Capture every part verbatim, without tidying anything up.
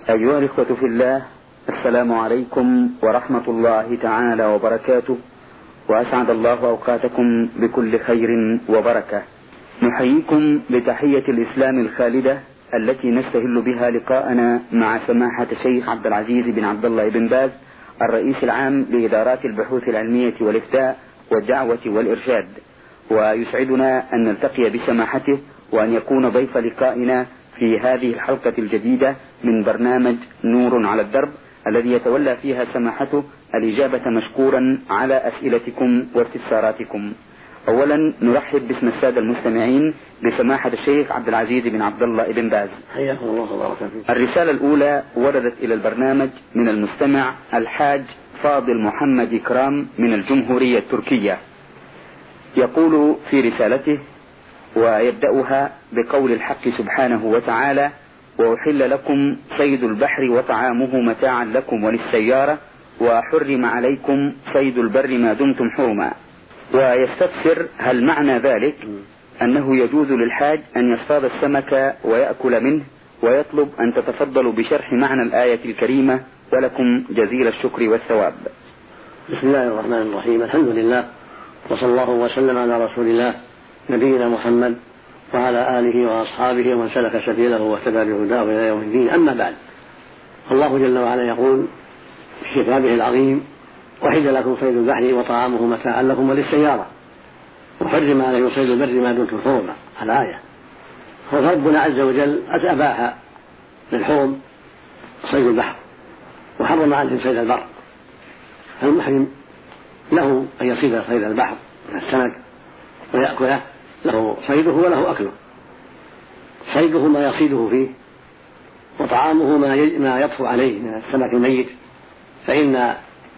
أيها الإخوة في الله، السلام عليكم ورحمة الله تعالى وبركاته، وأسعد الله أوقاتكم بكل خير وبركة. نحييكم بتحية الإسلام الخالدة التي نستهل بها لقاءنا مع سماحة الشيخ عبد العزيز بن عبد الله بن باز، الرئيس العام لإدارات البحوث العلمية والإفتاء والدعوة والإرشاد، ويسعدنا أن نلتقي بسماحته وأن يكون ضيف لقائنا في هذه الحلقة الجديدة من برنامج نور على الدرب، الذي يتولى فيها سماحته الإجابة مشكورا على أسئلتكم واستفساراتكم. أولا نرحب باسم السادة المستمعين بسماحة الشيخ عبد العزيز بن عبد الله بن باز. حياكم الله وبارك فيكم. الرسالة الأولى وردت إلى البرنامج من المستمع الحاج فاضل محمد كرام من الجمهورية التركية. يقول في رسالته، ويبدأها بقول الحق سبحانه وتعالى: وأحل لكم صيد البحر وطعامه متاعا لكم وللسيارة وحرم عليكم صيد البر ما دمتم حرما. ويستفسر هل معنى ذلك أنه يجوز للحاج أن يصطاد السمك ويأكل منه، ويطلب أن تتفضلوا بشرح معنى الآية الكريمة، ولكم جزيل الشكر والثواب. بسم الله الرحمن الرحيم. الحمد لله، وصلى الله وسلم على رسول الله نبينا محمد وعلى آله وأصحابه ومن سلك سبيله واهتدى بهداه إلى يوم الدين. أما بعد، الله جل وعلا يقول في كتابه العظيم: وحل لكم صيد البحر وطعامه متاعا لكم وللسيارة وحرم عليكم صيد البر ما دمتم حرما. الآية. فربنا عز وجل أباح للحرم صيد البحر وحرم عليهم صيد البر. المحرم له أن يصيد صيد البحر من السمك ويأكله، له صيده وله أكله. صيده ما يصيده فيه، وطعامه ما يطفو عليه من السمك الميت، فإن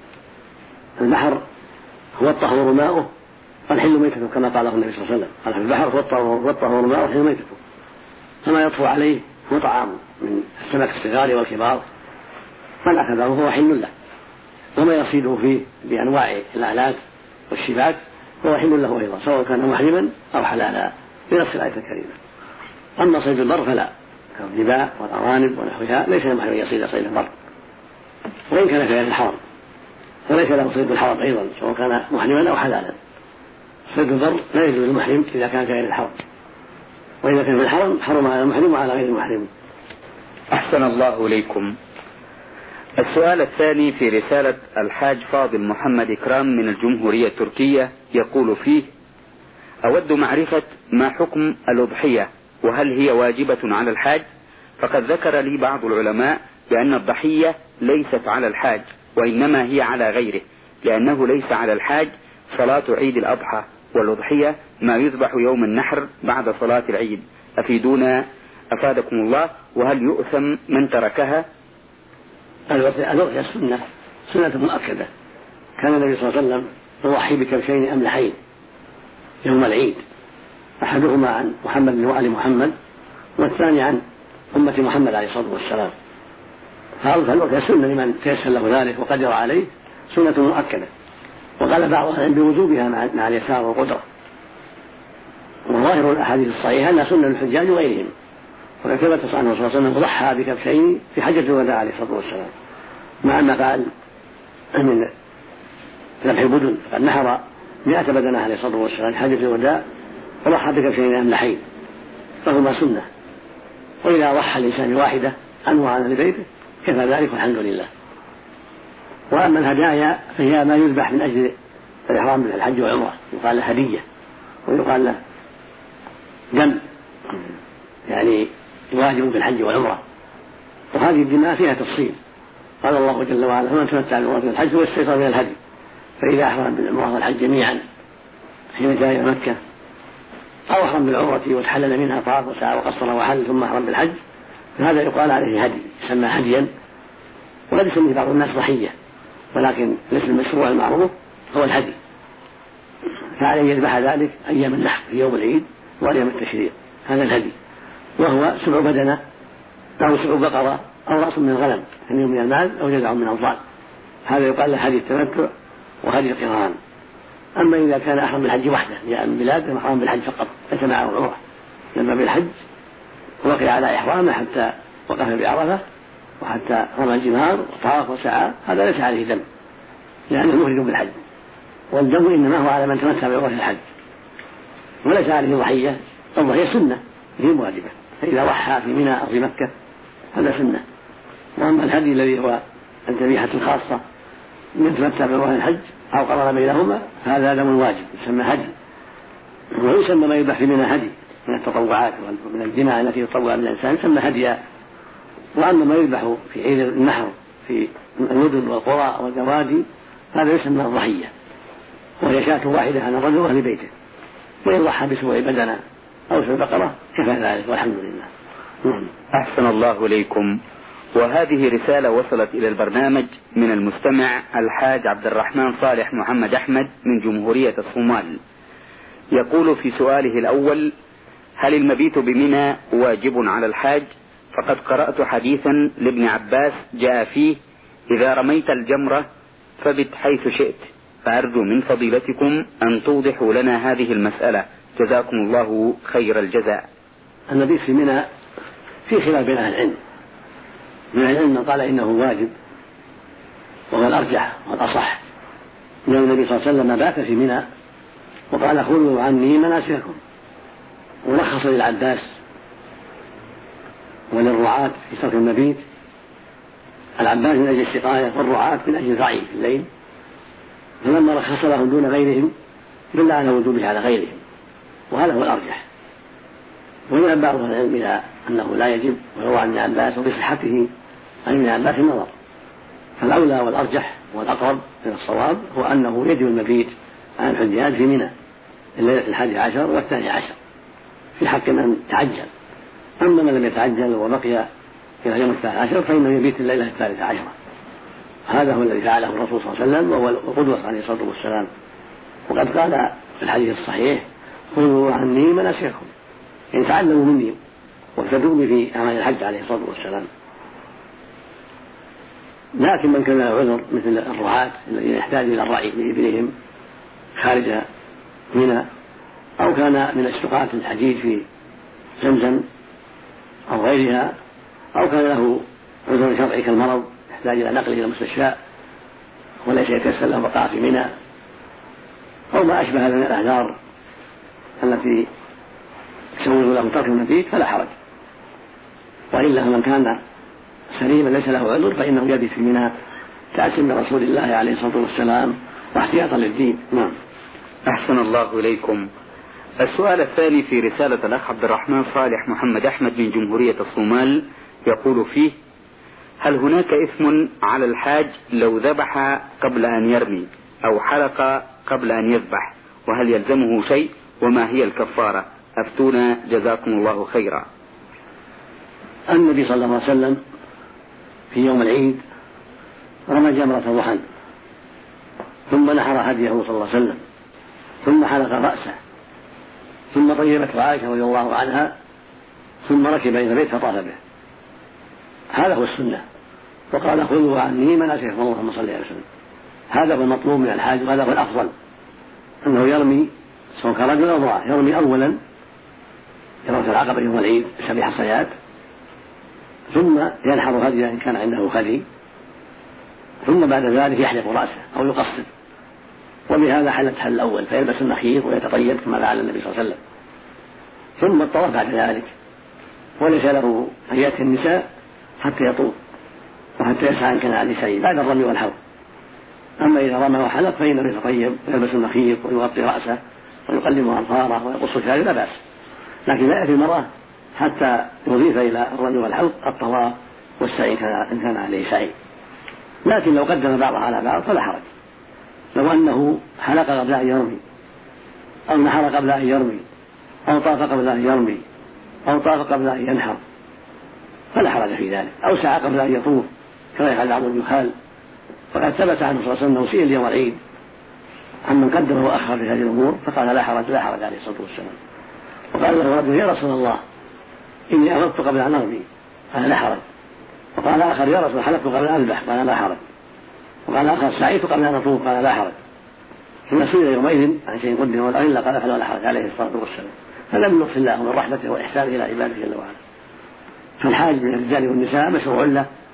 البحر هو الطهور ماؤه والحل ميتته، كما قاله النبي صلى الله عليه وسلم: قال في البحر هو الطهور ماؤه والحل ميتته. فما يطفو عليه هو طعام من السمك الصغار والكبار، من أخذه هو حل له، وما يصيده فيه بأنواع الآلات والشباك هو حل له أيضا، سواء كان محرما أو حلالا بنص الآية الكريمة. أما صيد البر فلا، كالظباء والأرانب ونحوها ليس للمحرم أن يصيد صيد البر، وإن كان في غير الحرم، وليس له صيد الحرم أيضا سواء كان محرما أو حلالا. صيد البر لا يجوز للمحرم إذا كان في غير الحرم، وإذا كان في الحرم حرم على المحرم وعلى غير المحرم. أحسن الله إليكم. السؤال الثاني في رسالة الحاج فاضل محمد كرام من الجمهورية التركية، يقول فيه: أود معرفة ما حكم الأضحية، وهل هي واجبة على الحاج؟ فقد ذكر لي بعض العلماء بأن الضحية ليست على الحاج، وإنما هي على غيره، لأنه ليس على الحاج صلاة عيد الأضحى، والأضحية ما يذبح يوم النحر بعد صلاة العيد. أفيدونا أفادكم الله، وهل يؤثم من تركها؟ الأضحية سنة سنة مؤكدة. كان النبي صلى الله عليه وسلم يضحي بكبشين أملحين يوم العيد، أحدهما عن محمد وآل محمد، والثاني عن أمة محمد عليه الصلاة والسلام. فالأضحية سنة لمن تيسر له ذلك وقدر عليه، سنة مؤكدة. وقال بعض أهل العلم بوجوبها مع اليسار والقدرة، وظاهر الأحاديث الصحيحة أنها سنة للحجاج وغيرهم. وقد ثبت عنه صلى الله عليه وسلم ضحى بكبشين في حجة الوداع عليه الصلاة والسلام، مع ما فعل من ذبح البدن، فقد نحر مئة بدنة عليه الصلاة والسلام في حجة الوداع وضحى بكبشين أملحين، فهما سنة. وإذا ضحى الإنسان واحدة أنواعا لبيته كفى ذلك والحمد لله. وأما الهدايا فهي ما يذبح من أجل الإحرام بالحج والعمرة، يقال له هدية، ويقال له دم، يعني واجب في الحج والعمرة. وهذه الدماء فيها تفصيل. قال الله جل وعلا: فمن تمتع بالعمرة من الحج واستيسر من الهدي، فإذا أحرم بالعمرة والحج جميعا حين جاء إلى مكة، أو أحرم بالعمرة وتحلل منها طاف وسعى وقصر وحل ثم أحرم بالحج، فهذا يقال عليه هدي، يسمى هديا. وقد يسمي بعض الناس ضحية، ولكن الاسم المشروع المعروف هو الهدي. فعليه يذبح ذلك أيام النحر في يوم العيد وأيام التشريق، هذا الهدي، وهو سبع بدنة أو سبع بقرة أو رأس من الغنم، يعني من المال أو جزع من الضال، هذا يقال له هدي التمتع وهدي القران. أما إذا كان أحرم بالحج وحده، جاء من بلاد أحرم بالحج فقط ليس معه العمرة، لما بالحج وقع على إحرامه حتى وقف بعرفة وحتى رمى الجمار وطاف وسعى هذا ليس عليه دم لأنه مفرد بالحج، والدم إنما هو على من تمتع بعمرة الحج وليس عليه ضحية. الضحية سنة هي واجبة، فإذا ضحى في منى أو في مكة هذا سنة. وأما الهدي الذي هو الذبيحة الخاصة من تمتع بعمرة الحج أو قرن بينهما هذا دم واجب يسمى هدي، ويسمى ما يذبح في منى هدي من التطوعات ومن الجماع التي يطوع من الإنسان يسمى هديا. وأما ما يذبح في عيد النحر في المدن والقرى والجوادي هذا يسمى الضحية، وهي شاة واحدة عن الرجل وأهل بيته، وإن ضحى بسبع بدنة أو سبع بقرة كفى ذلك والحمد لله. أحسن الله إليكم. وهذه رسالة وصلت إلى البرنامج من المستمع الحاج عبد الرحمن صالح محمد أحمد من جمهورية الصومال. يقول في سؤاله الأول: هل المبيت بمنى واجب على الحاج؟ فقد قرأت حديثا لابن عباس جاء فيه: إذا رميت الجمرة فبت حيث شئت، فأرجو من فضيلتكم أن توضحوا لنا هذه المسألة، جزاكم الله خير الجزاء. المبيت في منى في خلاف بين أهل العلم، من العلم من قال إنه واجب وهو الأرجح والأصح، لأن النبي صلى الله عليه وسلم بات في منى وقال: خذوا عني مناسككم، ورخص للعباس وللرعاة في ترك المبيت، العباس من أجل السقاية والرعاة من أجل الرعي في الليل، فلما رخص لهم دون غيرهم دل على وجوبه على غيرهم، وهذا هو الأرجح. وذهب بعض العلم إلى أنه لا يجب، وهو عن ابن عباس وبصحته عن ابن عباس النظر، فالأولى والأرجح والأقرب من الصواب هو أنه يجب المبيت عن الحجاج في منى الليلة الحادي عشر والثاني عشر في حق من تعجل. أما من لم يتعجل وبقي إلى يوم الثالث عشر فإنه يبيت الليلة الثالثة عشرة. هذا هو الذي فعله الرسول صلى الله عليه وسلم وهو القدوة عليه الصلاة والسلام. وقد قال في الحديث الصحيح: خذوا عني مناسككم، يعني تعلموا مني واهتدوا في أعمال الحج عليه الصلاة والسلام. لكن من كان له عذر مثل الرعاة الذين يحتاج إلى الرعي بإبلهم خارج منى، أو كان من السقاة الحجيج في زمزم أو غيرها، أو كان له عذر شرعي كالمرض يحتاج إلى نقله إلى المستشفى وليس يتيسر له بقاء في منى، أو ما أشبه من الأعذار التي تسوغ له ترك المبيت فلا حرج. وإلا من كان سليما ليس له عذر فإنه يبيت في منى تأسيا من رسول الله عليه الصلاة والسلام واحتياطا للدين. نعم. أحسن الله إليكم. السؤال الثاني في رسالة الأخ عبد الرحمن صالح محمد أحمد من جمهورية الصومال، يقول فيه: هل هناك إثم على الحاج لو ذبح قبل أن يرمي أو حلق قبل أن يذبح، وهل يلزمه شيء، وما هي الكفارة؟ أفتونا جزاكم الله خيرا. النبي صلى الله عليه وسلم في يوم العيد رمى جمرة ضحى، ثم نحر هديه صلى الله عليه وسلم، ثم حلق رأسه، ثم طيبته عائشة رضي الله عنها، ثم ركب إلى البيت فطاف به. هذا هو السنة. وقال: خذوا عني مناسككم، اللهم صل عليه وسلم. هذا هو المطلوب من الحاج، وهذا هو الأفضل، أنه يرمي سواء كان رجل أو امرأة، يرمي أولا يرمي العقبة يوم العيد سبع حصيات، ثم ينحر هديه إن كان عنده هدي، ثم بعد ذلك يحلق رأسه أو يقصر، وبهذا حل التحل الأول، فيلبس النخير ويتطيب كما فعل النبي صلى الله عليه وسلم. ثم الطواف بعد ذلك، وليس له أن يأتي النساء حتى يطوف وحتى يسعى إن كان على النساء بعد الرمي والحوض. أما إذا رمى وحلق فإنه يتطيب ويلبس النخير ويغطي رأسه ويقلم أظفاره ويقص شعره لا بأس، لكن لا يأتي المرأة حتى يضيف إلى الرمي والحوض الطواف والسعي إن كان عليه سعي. لكن لو قدم بعضها على بعض فلا حرج. لو أنه حلق قبل أن يرمي، أو نحر قبل أن يرمي، أو طاف قبل أن يرمي، أو طاف قبل أن ينحر فلا حرج في ذلك، أو سعى قبل أن يطوف كما يفعل بعض الجهال. فقد ثبت عنه صلى الله عليه وسلم أنه سئل يوم العيد عمن قدم وأخر في هذه الأمور فقال: لا حرج لا حرج عليه الصلاة والسلام. وقال له رجل: يا رسول الله إني أفضت قبل أن أرمي، قال: لا حرج. وقال آخر: يا رسول حلقت قبل أن أذبح، قال: لا حرج. وقال آخر: سعيت قبل أن أطوف، قال: لا حرج. ثم سئل يومئذ عن شيء قدم ولا قال: فلا حرج عليه الصلاة والسلام. هذا من لطف الله ومن رحمته وإحسانه إلى عباده جل وعلا. فالحاج من الرجال والنساء مشروع له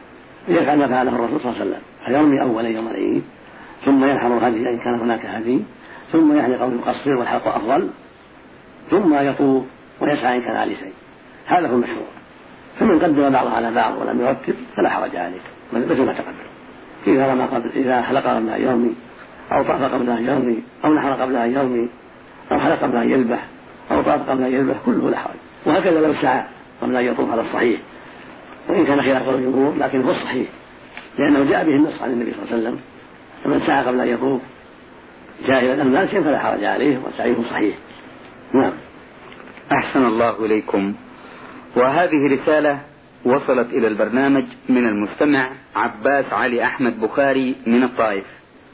يفعل ما فعله الرسول صلى الله عليه وسلم، فيرمي أولا يوم العيد، ثم ينحر هدي إن كان هناك هدي، ثم يحلق ويقصر والحلق أفضل، ثم يطوف ويسعى إن كان عليه شيء. هذا هو المشروع. فمن قدم بعض على بعض ولم يرتب فلا حرج عليه مثل ما تقدم. إذا رمى قبل إذا حلق قبل أن يرمي، أو طاف قبل أن يرمي، أو نحر قبل أن يرمي، أو حلق قبل أن يذبح، أو طاف قبل أن يذبح، كله لا حرج. وهكذا لو سعى قبل أن يطوف على الصحيح، وإن كان خلاف الجمهور لكن هو الصحيح، لأنه جاء به النص عن النبي صلى الله عليه وسلم. فمن سعى قبل أن يطوف جاهلا أم ناسيا فلا حرج عليه وسعيه صحيح. نعم. أحسن الله إليكم. وهذه رسالة وصلت إلى البرنامج من المستمع عباس علي أحمد بخاري من الطائف،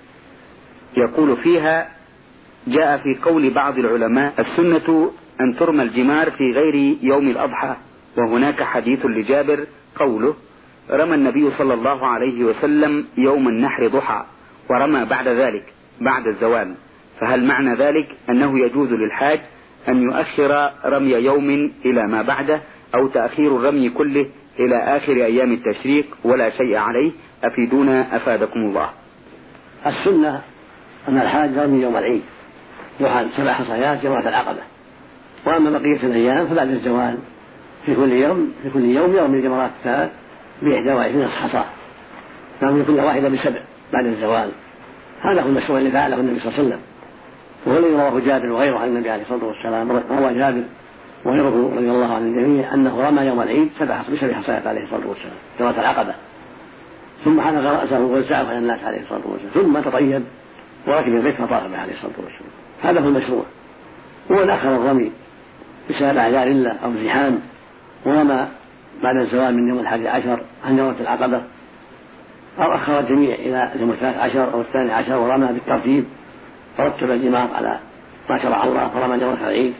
يقول فيها: جاء في قول بعض العلماء السنة أن ترمى الجمار في غير يوم الأضحى، وهناك حديث لجابر قوله: رمى النبي صلى الله عليه وسلم يوم النحر ضحى ورمى بعد ذلك بعد الزوال، فهل معنى ذلك أنه يجوز للحاج أن يؤخر رمي يوم إلى ما بعده، أو تأخير الرمي كله إلى آخر أيام التشريق ولا شيء عليه؟ أفيدونا أفادكم الله. السنة أن الحاج يرمي يوم العيد ضحى سبع حصيات جمرة العقبة، وأما بقية الأيام فبعد الزوال في كل يوم في كل يوم يرمي الجمرات الثلاث بإحدى وعشرين حصاة، يرمي كل واحدة بسبع بعد الزوال. هذا هو المشروع اللي فعله النبي صلى الله عليه وسلم، وهو الذي رواه جابر وغيره عن النبي عليه الصلاة والسلام. روى جابر وغيره رضي الله عن الجميع أنه رمى يوم العيد سبع بسبع حصيات عليه الصلاة والسلام جمرة العقبة، ثم حلق رأسه ووزعه على الناس عليه الصلاة والسلام، ثم تطيب وركب البيت فطاف به عليه الصلاة والسلام. هذا هو المشروع. هو أخر الرمي بسبب أعذار الله أو زحام، ورمى بعد الزوال من يوم الحادي عشر عن جمرة العقبة، أو أخر الجميع إلى يوم الثالث عشر أو الثاني عشر ورمى بالترتيب، فرتب الجمار على ما شرع الله، فرمى جمرة العيد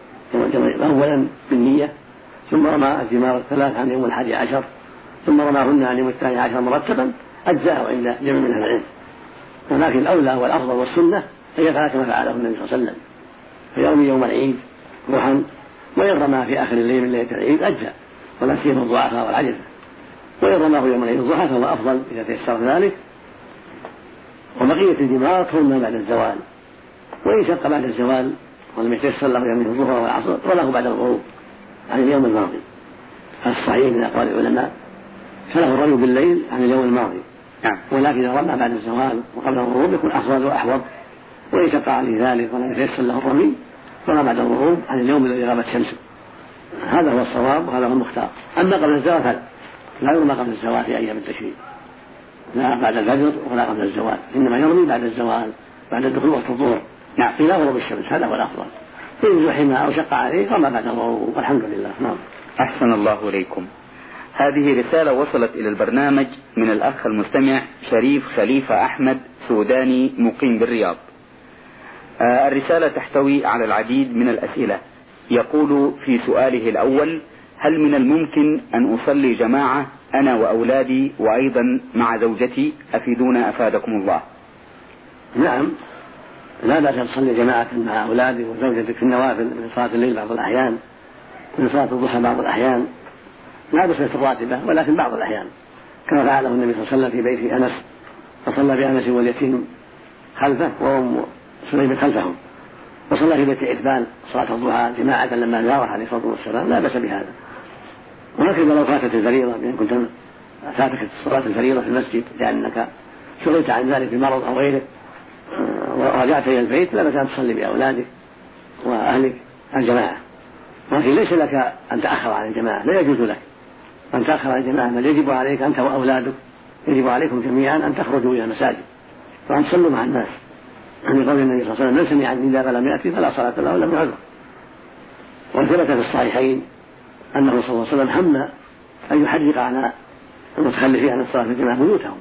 أولا بالنية، ثم رمى الجمار الثلاث عن يوم الحادي عشر، ثم رماهن عن يوم الثاني عشر مرتبا، أجزاء عند جميع من أهل العلم. ولكن الأولى والأفضل والسنة هي يفعل كما فعله النبي صلى الله عليه وسلم، فيرمي يوم العيد ضحى، وإن رمى في آخر الليل من ليلة العيد أجزاء، ولا سيما الضعفاء والعجزة. وإن رماه يوم العيد الضحى فهو أفضل إذا تيسر ذلك. وبقية الجمار ترمى بعد الزوال، وإن شق بعد الزوال ولم يتيسر له يوم الظهر والعصر وله بعد الغروب عن اليوم الماضي. الصحيح من أقوال العلماء فله الرمي بالليل عن اليوم الماضي، ولكن إذا رمى بعد الزوال وقبل الغروب يكون أفضل وأحوط. وإن شق عليه ذلك ولم يتيسر له الرمي رمى بعد الغروب عن اليوم الذي غابت شمسه. هذا هو الصواب وهذا هو المختار. أما قبل الزوال فلا لا يرمى قبل الزوال في أيام التشريق، لا بعد الفجر ولا قبل الزوال، إنما يرمي بعد الزوال بعد الدخول وقت الظهر نعم إلى غروب الشمس. هذا هو الأفضل. إن زحم أو شق عليه رمى بعد الغروب والحمد لله. نعم. أحسن الله إليكم. هذه رسالة وصلت إلى البرنامج من الأخ المستمع شريف خليفة أحمد سوداني مقيم بالرياض. آه الرسالة تحتوي على العديد من الأسئلة. يقول في سؤاله الأول: هل من الممكن أن أصلي جماعة أنا وأولادي وأيضا مع زوجتي؟ أفيدونا أفادكم الله. نعم، لا بأس أن تصلي جماعة مع أولادك وزوجتك في النوافل من صلاة الليل بعض الأحيان، من صلاة الضحى بعض الأحيان، لا بأس في الراتبة ولكن بعض الأحيان، كما فعله النبي صلى الله عليه وسلم في بيت أنس، فصلى بأنس واليتيم خلفه وأم سليم خلفهم، وصلى في بيت عتبان صلاة الضحى جماعة لما زاره عليه الصلاة والسلام، لا بأس بهذا. وهكذا لو فاتت الفريضة بأن كنت فاتك صلاة الفريضة في المسجد لأنك شغلت عن ذلك بمرض أو غيره ورجعت إلى البيت، لا بأس أن تصلي بأولادك وأهلك الجماعة، ولكن ليس لك أن تأخر عن الجماعة، لا يجوز لك أن تأخر عن الجماعة، بل يجب عليك أنت وأولادك يجب عليكم جميعا أن تخرجوا إلى المساجد وأن تصلوا مع الناس، عن قول النبي صلى الله عليه وسلم: من سمع النداء فلم يأتي فلا صلاة له ولم يعذر. وثبت في الصحيحين أنه صلى الله عليه وسلم هم أن يحرق على المتخلفين عن الصلاة في الجماعة بيوتهم،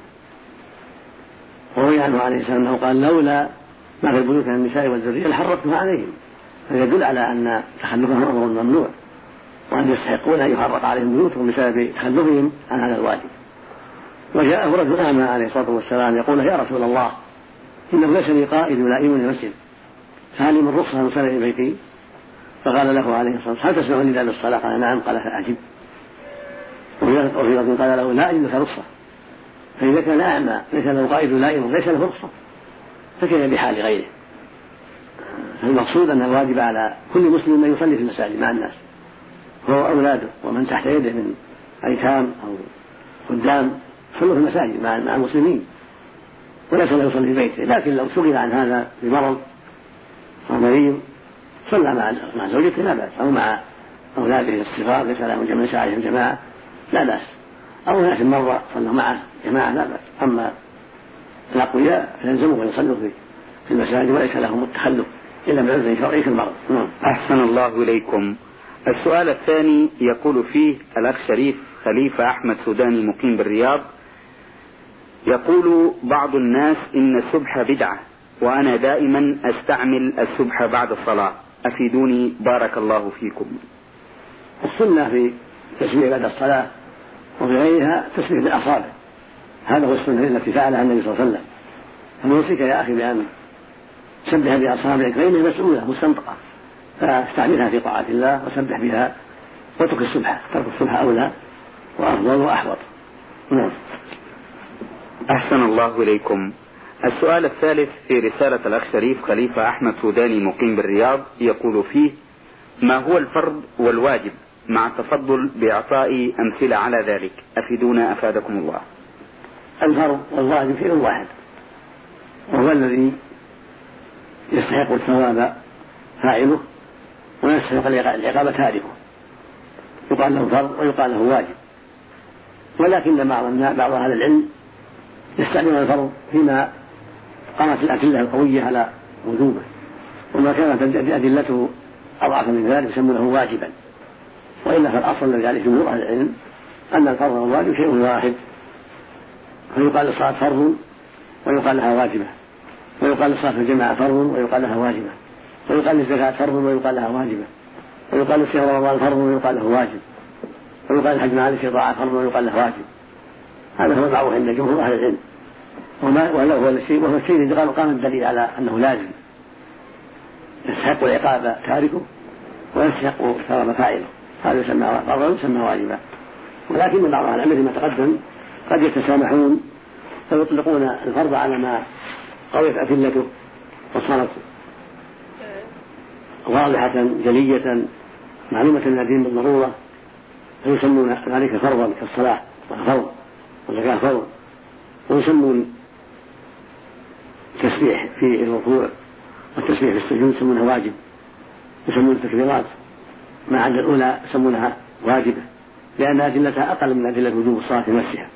وروي عنه عليه السلام أنه قال: لولا ما في البيوت من النساء والذرية لحرقتها عليهم، فيدل على أن تخلفهم أمر ممنوع، وأن يستحقون أن يحرق عليهم بيوتهم بسبب تخلفهم عن هذا الواجب. وجاءه رجل أعمى عليه الصلاة والسلام يقول: يا رسول الله، إنه ليس لي قائد يلائمني المسجد، فهل من رخصة أن أصلي في بيتي؟ فقال له عليه الصلاة والسلام: هل تسمع النداء بالصلاة؟ قال: نعم. قال: فأجب. وفي لفظ قال له: لا أجد لك رخصة، فإذا كان أعمى ليس له قائد لائم ليس له رخصة فكيف بحال غيره؟ فالمقصود أن الواجب على كل مسلم أن يصلي في المساجد مع الناس، هو أولاده ومن تحت يده من أيتام أو خدام يصلوا في المساجد مع المسلمين، وليس له يصلي في بيته. لكن لو شغل عن هذا بمرض أو مريض صلى مع زوجته لا بأس، أو مع أولاده الصغار ليس لهم جماعة عليهم جماعة لا بأس، أو ناس مرة صلوا معه جماعة لا بأس. أما الأقوياء فيلزمهم أن يصلوا في المساجد وليس لهم التخلف إلا بعذر شرعي في المرض. أحسن الله إليكم. السؤال الثاني يقول فيه الأخ شريف خليفة أحمد سوداني مقيم بالرياض، يقول بعض الناس إن السبح بدعة وأنا دائما أستعمل السبح بعد الصلاة، أفيدوني بارك الله فيكم. السنة في تسبيح بعد الصلاة وفي غيرها تسبيح بالأصابع، هذا هو السنة التي فعلها النبي صلى الله عليه وسلم. فنوصيك يا أخي بأن تسبح بأصابعك فإنها مسؤولة مستنطقة، فاستعملها في طاعة الله وسبح بها واترك السبحة، ترك السبحة أولى وأفضل وأحوط. نعم. أحسن الله إليكم. السؤال الثالث في رسالة الأخ شريف خليفة أحمد سوداني مقيم بالرياض، يقول فيه: ما هو الفرض والواجب مع التفضل بإعطاء أمثلة على ذلك، أفيدونا أفادكم الله. الفرض والواجب شيء واحد، وهو الذي يستحق الثواب فاعله ويستحق العقاب تاركه، يقال له فرض ويقال له واجب. ولكن بعض أهل العلم يستعمل الفرض فيما قامت الأدلة القوية على وجوبه، وما كانت أدلته أضعف من ذلك يسمونه واجبا. وإلا فالأصل الذي عليه جمهور أهل العلم أن الفرض والواجب شيء واحد، فيقال الصلاة فرض ويقال لها واجبة، ويقال الصلاة في الجماعة فرض ويقال لها واجبة، ويقال الزكاة فرض ويقال لها واجبة، ويقال الصيام رمضان فرض ويقال له واجب، ويقال الحج مع الاستطاعة فرض ويقال له واجب. هذا هو المعروف عند جمهور أهل العلم، وهو الشيء وهو الشيء الذي قام الدليل على أنه لازم يستحق العقاب تاركه ويستحق الثواب فاعله، هذا يسمى فرضا ويسمى واجبا. ولكن بعض أهل العلم كما تقدم قد يتسامحون فيطلقون الفرض على ما قويت أدلته وصارت واضحة جلية معلومة للدين بالضرورة، فيسمون ذلك فرضا كالصلاة فرض والزكاة فرض، ويسمون التسبيح في الركوع والتسبيح في السجود يسمونها واجب، يسمون التكبيرات ما عدا الأولى يسمونها واجبة، لأن أدلتها أقل من أدلة وجوب الصلاة في نفسها.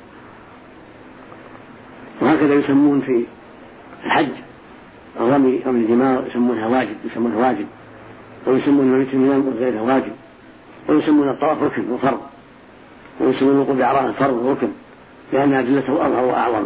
وهكذا يسمون في الحج الرمي أو الجمار يسمونها واجب يسمونها واجب ويسمون المبيت المنام وغيرها واجب، ويسمون الطواف ركن وفرض، ويسمون الوقوف بعرفة فرض وركن، لأن أدلته أظهر وأعظم.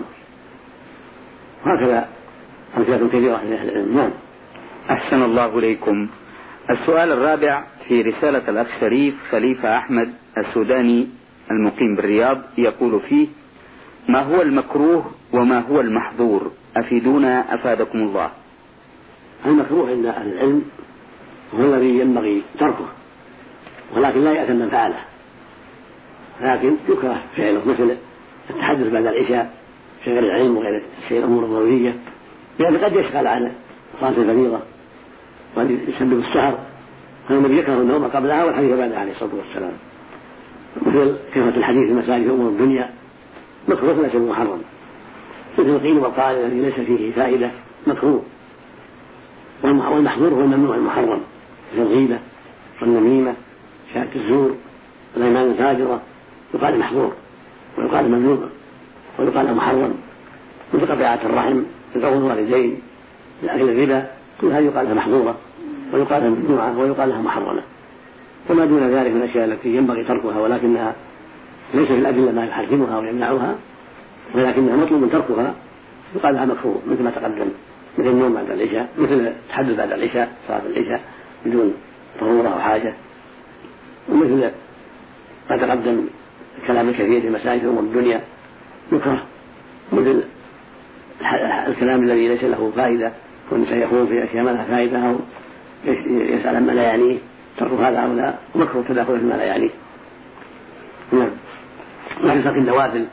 هكذا أمثلة كثيرة من أهل العلم. نعم. أحسن الله إليكم. السؤال الرابع في رسالة الأخ شريف خليفة أحمد السوداني المقيم بالرياض، يقول فيه: ما هو المكروه وما هو المحظور، أفيدونا أفادكم الله. المكروه عند أهل العلم هو الذي ينبغي تركه ولكن لا يأثم من فعله، لكن يكره فعله، مثل التحدث بعد العشاء في غير العلم وغير الشيء الأمور الضرورية، لأن قد يشغل عن صلاة الفريضة وقد يسبب السهر، فالنبي يكره النوم قبلها والحديث بعدها عليه الصلاة والسلام. مثل كثرة الحديث في المساجد في أمور الدنيا مكروه ليس محرم، مثل القيل والقال الذي ليس فيه فائدة مكروه. والمحظور هو الممنوع المحرم، مثل الغيبة والنميمة شهادة الزور والأيمان الفاجرة، يقال محظور ويقال ممنوع ويقال محرم، مثل قطيعة الرحم وقول الوالدين لأكل الربا، كل هذه يقال لها محظورة ويقال لها ممنوعة ويقال لها محرمة. وما دون ذلك من الأشياء التي ينبغي تركها ولكنها ليس في الأدلة ما يحرمها ويمنعها ولكنها مطلوب تركها، يقال لها مكروه، مثل ما تقدم، مثل النوم بعد العشاء، مثل التحدث بعد العشاء صلاة العشاء بدون ضرورة أو حاجة، ومثل ما تقدم الكلام الكثير في مسائل في أمور الدنيا يكره، مثل الكلام الذي ليس له فائدة والإنسان يقول في أشياء ما لها فائدة أو يسأل عما لا يعنيه، ترك هذا أو لا مكروه تداخل فيما لا يعنيه. نعم. وفي ترك النوافل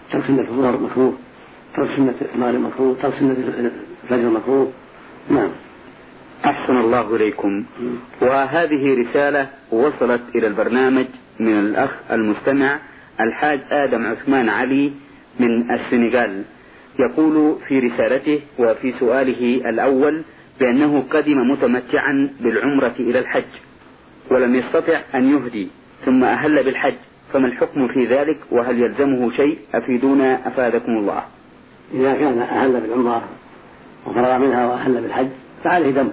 ترك سنة الظهر مكروه، ترك سنة المغرب مكروه، ترك سنة الفجر مكروه. نعم. أحسن الله إليكم. وهذه رسالة وصلت إلى البرنامج من الأخ المستمع الحاج آدم عثمان علي من السنغال. يقول في رسالته وفي سؤاله الأول بأنه قدم متمتعا بالعمرة إلى الحج ولم يستطع أن يهدي ثم أهل بالحج، فما الحكم في ذلك وهل يلزمه شيء؟ أفيدونا أفادكم الله. إذا كان أهل بالعمرة وفرغ منها وأهل بالحج فعليه دم،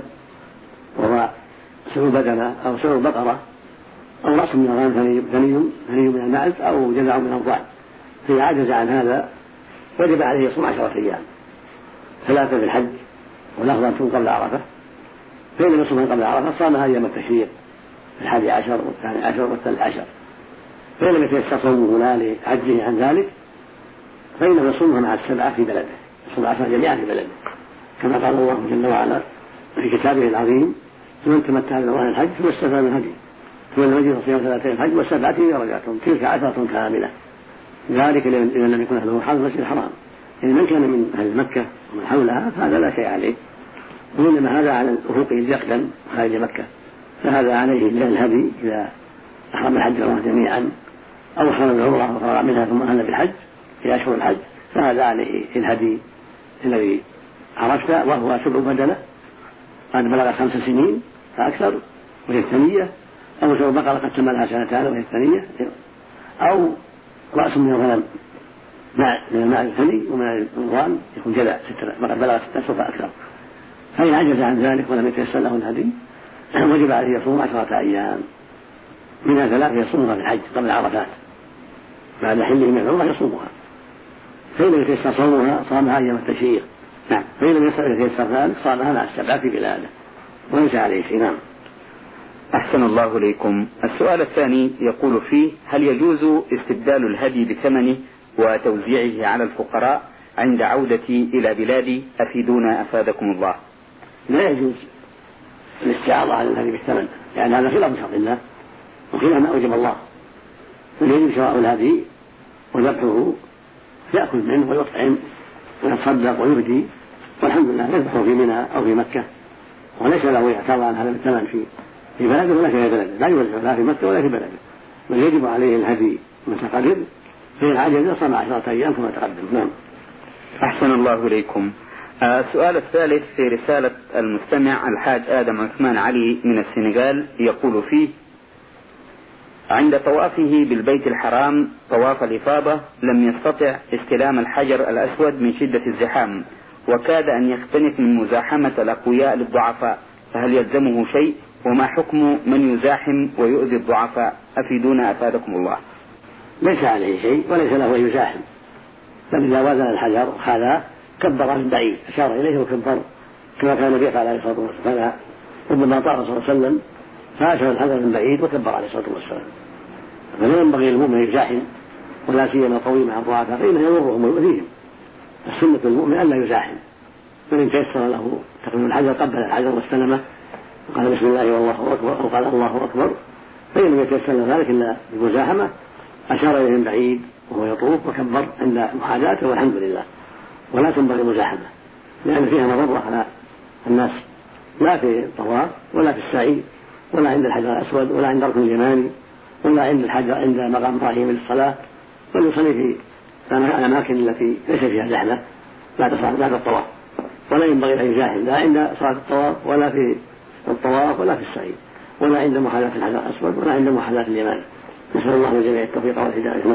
وهو سلو بدنة أو سلو بقرة أو رأس من الغنم ثني ثني من المعز أو جذع من الضأن، فإذا عجز عن هذا وجب عليه يصوم عشرة أيام، ثلاثة في الحج والأفضل أن تكون قبل عرفة، فإن لم يصومها قبل عرفة صامها أيام التشريق الحادي عشر والثاني عشر والثالث عشر، فإن لم يتيسر صومه لا لعجزه عن ذلك فإنه يصومها مع السبعة في بلده، يصوم عشرة جميعا في بلده، كما قال الله جل وعلا في كتابه العظيم: فمن تمتع بالعمرة الحج ثم استفاد من هديه فمن لم يجد صيام ثلاثة الحج والسبعة درجات تلك عشرة كاملة، ذلك إذا لم يكن أهله حاضر المسجد الحرام. يعني من كان من أهل مكة ومن حولها فهذا لا شيء عليه، وإنما هذا على الأفق إذ يقدم خارج مكة، فهذا عليه الهدي إذا أحرم الحج والعمرة جميعا أو أحرم العمرة وفرغ منها ثم أهل بالحج في أشهر الحج، فهذا عليه الهدي الذي عرفت وهو سبع بدنة قد بلغ خمس سنين فأكثر وهي الثنية، أو سبع بقرة قد تم لها سنتان وهي الثنية، أو رأس من الغنم من الماء الثني ومن الغنم يكون جذع وقد بلغ ستة أشهر فأكثر، فإن عجز عن ذلك ولم يتيسر له الهدي وجب عليه يصوم عشرة أيام، منها ثلاثة يصومها في الحج قبل عرفات بعد حله من العمرة يصومها، فإن لم يتيسر صومها صامها أيام التشريق. نعم. فإن لم يتيسر ذلك صامها مع السبعة في بلاده وليس عليه شيء. نعم. أحسن الله إليكم. السؤال الثاني يقول فيه: هل يجوز استبدال الهدي بثمنه وتوزيعه على الفقراء عند عودتي إلى بلادي؟ أفيدونا أفادكم الله. لا يجوز الاستعارة على الهدي بالثمن، يعني هذا خلاف شرع الله وخلاف ما أوجب الله، فيجب شراء الهدي وذبحه يأكل منه ويطعم ويتصدق ويهدي، والحمد لله يذبحه في منى أو في مكة وليس له يعترض عن هذا الثمن في في بلده ولا في بلده، لا يوزع لا في مكة ولا في بلده، بل يجب عليه الهدي متقرر، فإن عجز صام عشرة أيام كما تقدم. نعم. أحسن الله إليكم. السؤال الثالث في رسالة المستمع الحاج آدم عثمان علي من السنغال، يقول فيه: عند طوافه بالبيت الحرام طواف الإفاضة لم يستطع استلام الحجر الأسود من شدة الزحام، وكاد أن يختنق من مزاحمة الأقوياء للضعفاء، فهل يلزمه شيء؟ وما حكم من يزاحم ويؤذي الضعفاء؟ أفيدونا أفادكم الله. ليس عليه شيء وليس له أن يزاحم، بل إذا وزن الحجر هذا كبر من بعيد، أشار إليه وكبر كما كان النبي عليه الصلاة والسلام، ربما طاف صلى الله عليه وسلم فأشار الحجر من بعيد وكبر عليه الصلاة والسلام. فلا ينبغي للمؤمن يزاحم ولا سيما القوي مع الضعفاء فإنه يضرهم ويؤذيهم، السنة المؤمن ألا يزاحم، فإن تيسر له تقبيل الحجر قبل الحجر واستلمه وقال بسم الله والله أكبر أو قال الله أكبر، فإن لم يتيسر له ذلك إلا بالمزاحمة أشار إليه من بعيد وهو يطوف وكبر عند محاذاته والحمد لله، ولا تنبغي المزاحمة لأن فيها مضرة على الناس، لا في الطواف ولا في السعي ولا عند الحجر الأسود ولا عند الركن اليماني ولا عند الحجر عند مقام إبراهيم للصلاة، بل يصلي في الأماكن التي ليس فيها زحمة بعد بعد الطواف، ولا ينبغي أن يزاحم لا عند صلاة الطواف ولا في الطواف ولا في السعي ولا عند محاذاة الحجر الأسود ولا عند محاذاة اليماني. نسأل الله الجميع التوفيق والهداية.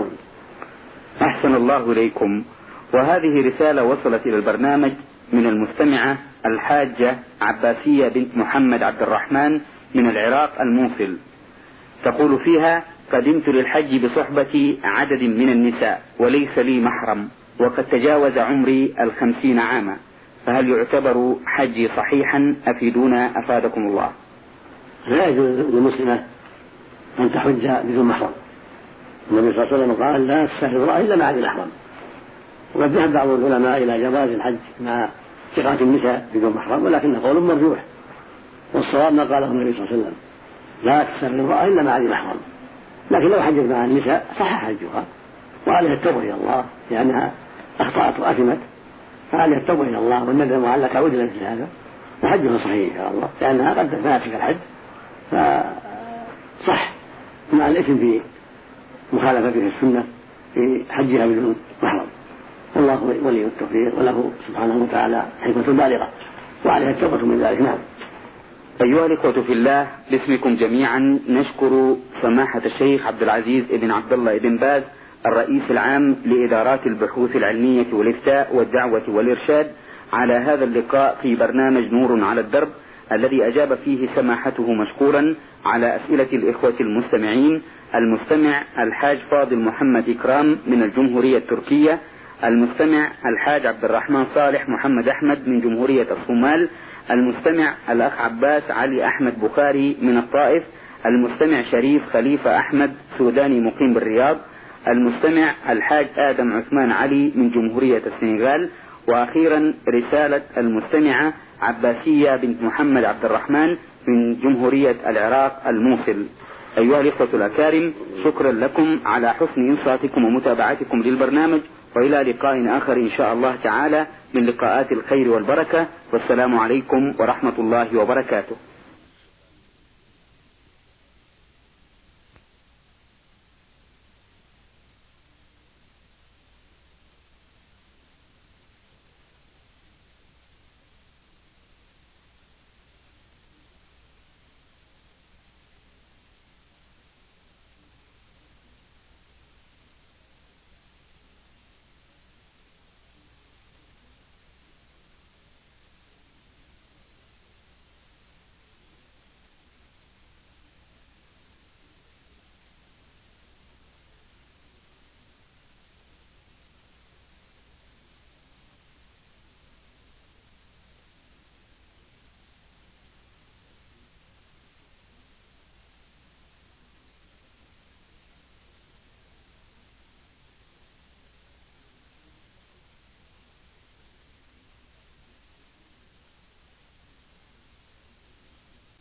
أحسن الله إليكم. وهذه رسالة وصلت إلى البرنامج من المستمعة الحاجة عباسية بنت محمد عبد الرحمن من العراق الموصل، تقول فيها: قدمت للحج بصحبة عدد من النساء وليس لي محرم وقد تجاوز عمري الخمسين عاما، فهل يعتبر حجي صحيحا؟ أفيدونا أفادكم الله. لا يجوز للمسلمة أن تحج بدون محرم، النبي صلى الله عليه وسلم قال: لا تسافر امرأة إلا مع ذي محرم، وقد ذهب بعض العلماء إلى جواز الحج مع ثقات النساء بدون محرم، ولكن قول مرجوح، والصواب ما قاله النبي صلى الله عليه وسلم: لا تسافر امرأة إلا مع ذي محرم، لكن لو حجت مع النساء صح حجها وعليها التوبة إلى الله لأنها أخطأت وأثمت، فعليها التوبة إلى الله والندم وعلى تعود إلى مثل هذا، وحجها صحيح إن شاء الله لأنها قد فاتك الحج، فصح مع الإثم في مخالفته السنة في حجها بدون محرم. والله ولي التوفيق وله سبحانه وتعالى حكمة بالغة وعليها التوبة من ذلك. نعم. أيها الإخوة في الله، باسمكم جميعا نشكر سماحة الشيخ عبد العزيز بن عبد الله بن باز الرئيس العام لإدارات البحوث العلمية والإفتاء والدعوة والإرشاد على هذا اللقاء في برنامج نور على الدرب، الذي أجاب فيه سماحته مشكورا على أسئلة الإخوة المستمعين. المستمع الحاج فاضل محمد إكرام من الجمهورية التركية، المستمع الحاج عبد الرحمن صالح محمد أحمد من جمهورية الصومال، المستمع الأخ عباس علي أحمد بخاري من الطائف، المستمع شريف خليفة أحمد سوداني مقيم بالرياض، المستمع الحاج آدم عثمان علي من جمهورية السنغال، وأخيرا رسالة المستمعة عباسية بنت محمد عبد الرحمن من جمهورية العراق الموصل. أيها الإخوة الأكارم، شكرا لكم على حسن إنصاتكم ومتابعتكم للبرنامج، وإلى لقاء آخر إن شاء الله تعالى من لقاءات الخير والبركة، والسلام عليكم ورحمة الله وبركاته.